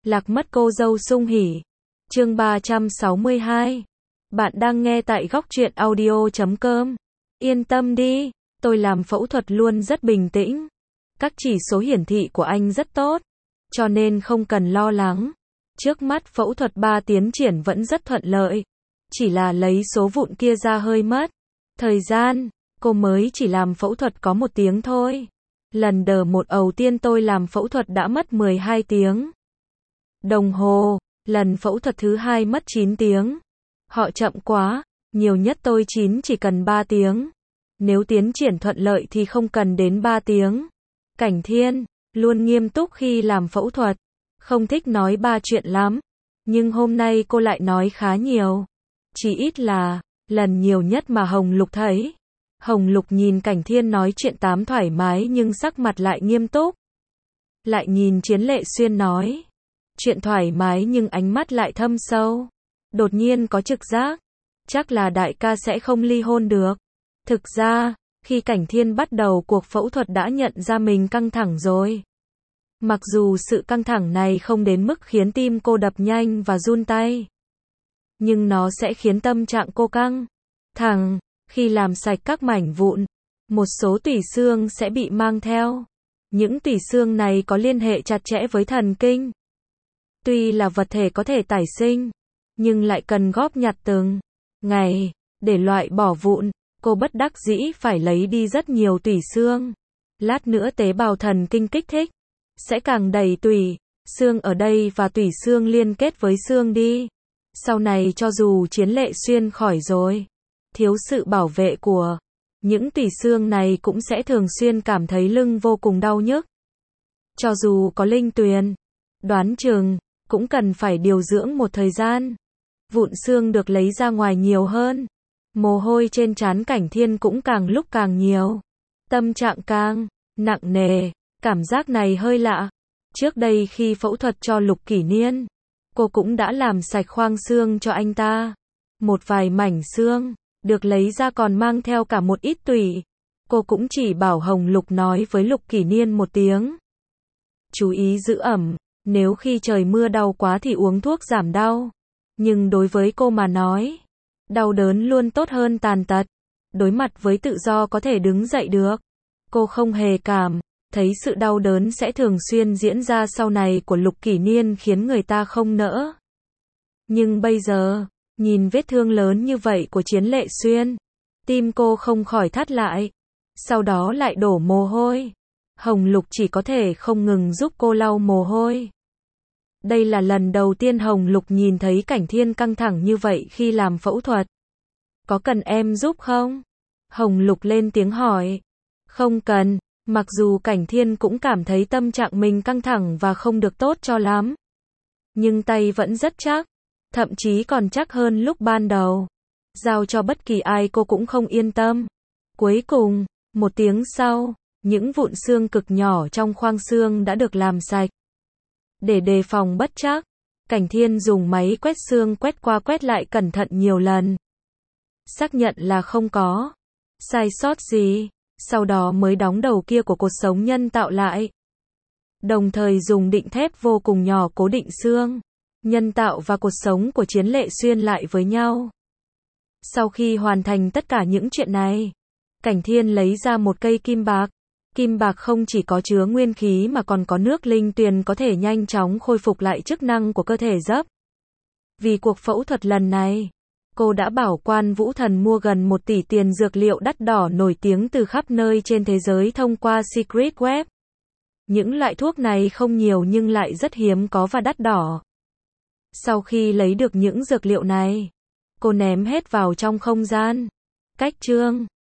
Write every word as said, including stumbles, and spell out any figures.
Lạc mất cô dâu sung hỉ. Chương ba trăm sáu mươi hai. Bạn đang nghe tại góc truyện audio chấm com. Yên tâm đi, tôi làm phẫu thuật luôn rất bình tĩnh. Các chỉ số hiển thị của anh rất tốt, cho nên không cần lo lắng. Trước mắt phẫu thuật ba tiến triển vẫn rất thuận lợi, chỉ là lấy số vụn kia ra hơi mất thời gian. Cô mới chỉ làm phẫu thuật có một tiếng thôi. Lần đờ một đầu tiên tôi làm phẫu thuật đã mất mười hai tiếng đồng hồ, lần phẫu thuật thứ hai mất chín tiếng. Họ chậm quá, nhiều nhất tôi chín chỉ cần ba tiếng. Nếu tiến triển thuận lợi thì không cần đến ba tiếng. Cảnh Thiên luôn nghiêm túc khi làm phẫu thuật, không thích nói ba chuyện lắm, nhưng hôm nay cô lại nói khá nhiều. Chỉ ít là lần nhiều nhất mà Hồng Lục thấy. Hồng Lục nhìn Cảnh Thiên nói chuyện tám thoải mái nhưng sắc mặt lại nghiêm túc. Lại nhìn Chiến Lệ Xuyên nói chuyện thoải mái nhưng ánh mắt lại thâm sâu. Đột nhiên có trực giác, chắc là đại ca sẽ không ly hôn được. Thực ra, khi Cảnh Thiên bắt đầu cuộc phẫu thuật đã nhận ra mình căng thẳng rồi. Mặc dù sự căng thẳng này không đến mức khiến tim cô đập nhanh và run tay, nhưng nó sẽ khiến tâm trạng cô căng thẳng. Khi làm sạch các mảnh vụn, một số tủy xương sẽ bị mang theo. Những tủy xương này có liên hệ chặt chẽ với thần kinh. Tuy là vật thể có thể tái sinh, nhưng lại cần góp nhặt từng ngày để loại bỏ vụn. Cô bất đắc dĩ phải lấy đi rất nhiều tủy xương. Lát nữa tế bào thần kinh kích thích, sẽ càng đầy tủy xương ở đây và tủy xương liên kết với xương đi. Sau này cho dù Chiến Lệ Xuyên khỏi rồi, thiếu sự bảo vệ của những tủy xương này cũng sẽ thường xuyên cảm thấy lưng vô cùng đau nhức. Cho dù có linh tuyền, đoán chừng cũng cần phải điều dưỡng một thời gian. Vụn xương được lấy ra ngoài nhiều hơn. Mồ hôi trên trán Cảnh Thiên cũng càng lúc càng nhiều. Tâm trạng càng nặng nề. Cảm giác này hơi lạ. Trước đây khi phẫu thuật cho Lục Kỷ Niên, cô cũng đã làm sạch khoang xương cho anh ta. Một vài mảnh xương được lấy ra còn mang theo cả một ít tủy. Cô cũng chỉ bảo Hồng Lục nói với Lục Kỷ Niên một tiếng. Chú ý giữ ẩm, nếu khi trời mưa đau quá thì uống thuốc giảm đau. Nhưng đối với cô mà nói, đau đớn luôn tốt hơn tàn tật. Đối mặt với tự do có thể đứng dậy được. Cô không hề cảm thấy sự đau đớn sẽ thường xuyên diễn ra sau này của Lục Kỷ Niên khiến người ta không nỡ. Nhưng bây giờ, nhìn vết thương lớn như vậy của Chiến Lệ Xuyên, tim cô không khỏi thắt lại. Sau đó lại đổ mồ hôi. Hồng Lục chỉ có thể không ngừng giúp cô lau mồ hôi. Đây là lần đầu tiên Hồng Lục nhìn thấy Cảnh Thiên căng thẳng như vậy khi làm phẫu thuật. Có cần em giúp không? Hồng Lục lên tiếng hỏi. Không cần, mặc dù Cảnh Thiên cũng cảm thấy tâm trạng mình căng thẳng và không được tốt cho lắm. Nhưng tay vẫn rất chắc, thậm chí còn chắc hơn lúc ban đầu. Giao cho bất kỳ ai cô cũng không yên tâm. Cuối cùng, một tiếng sau, những vụn xương cực nhỏ trong khoang xương đã được làm sạch. Để đề phòng bất trắc, Cảnh Thiên dùng máy quét xương quét qua quét lại cẩn thận nhiều lần. Xác nhận là không có sai sót gì, sau đó mới đóng đầu kia của cột sống nhân tạo lại. Đồng thời dùng đinh thép vô cùng nhỏ cố định xương nhân tạo và cột sống của Chiến Lệ Xuyên lại với nhau. Sau khi hoàn thành tất cả những chuyện này, Cảnh Thiên lấy ra một cây kim bạc. Kim bạc không chỉ có chứa nguyên khí mà còn có nước linh tuyền có thể nhanh chóng khôi phục lại chức năng của cơ thể dấp. Vì cuộc phẫu thuật lần này, cô đã bảo Quan Vũ Thần mua gần một tỷ tiền dược liệu đắt đỏ nổi tiếng từ khắp nơi trên thế giới thông qua Secret Web. Những loại thuốc này không nhiều nhưng lại rất hiếm có và đắt đỏ. Sau khi lấy được những dược liệu này, cô ném hết vào trong không gian cách trương.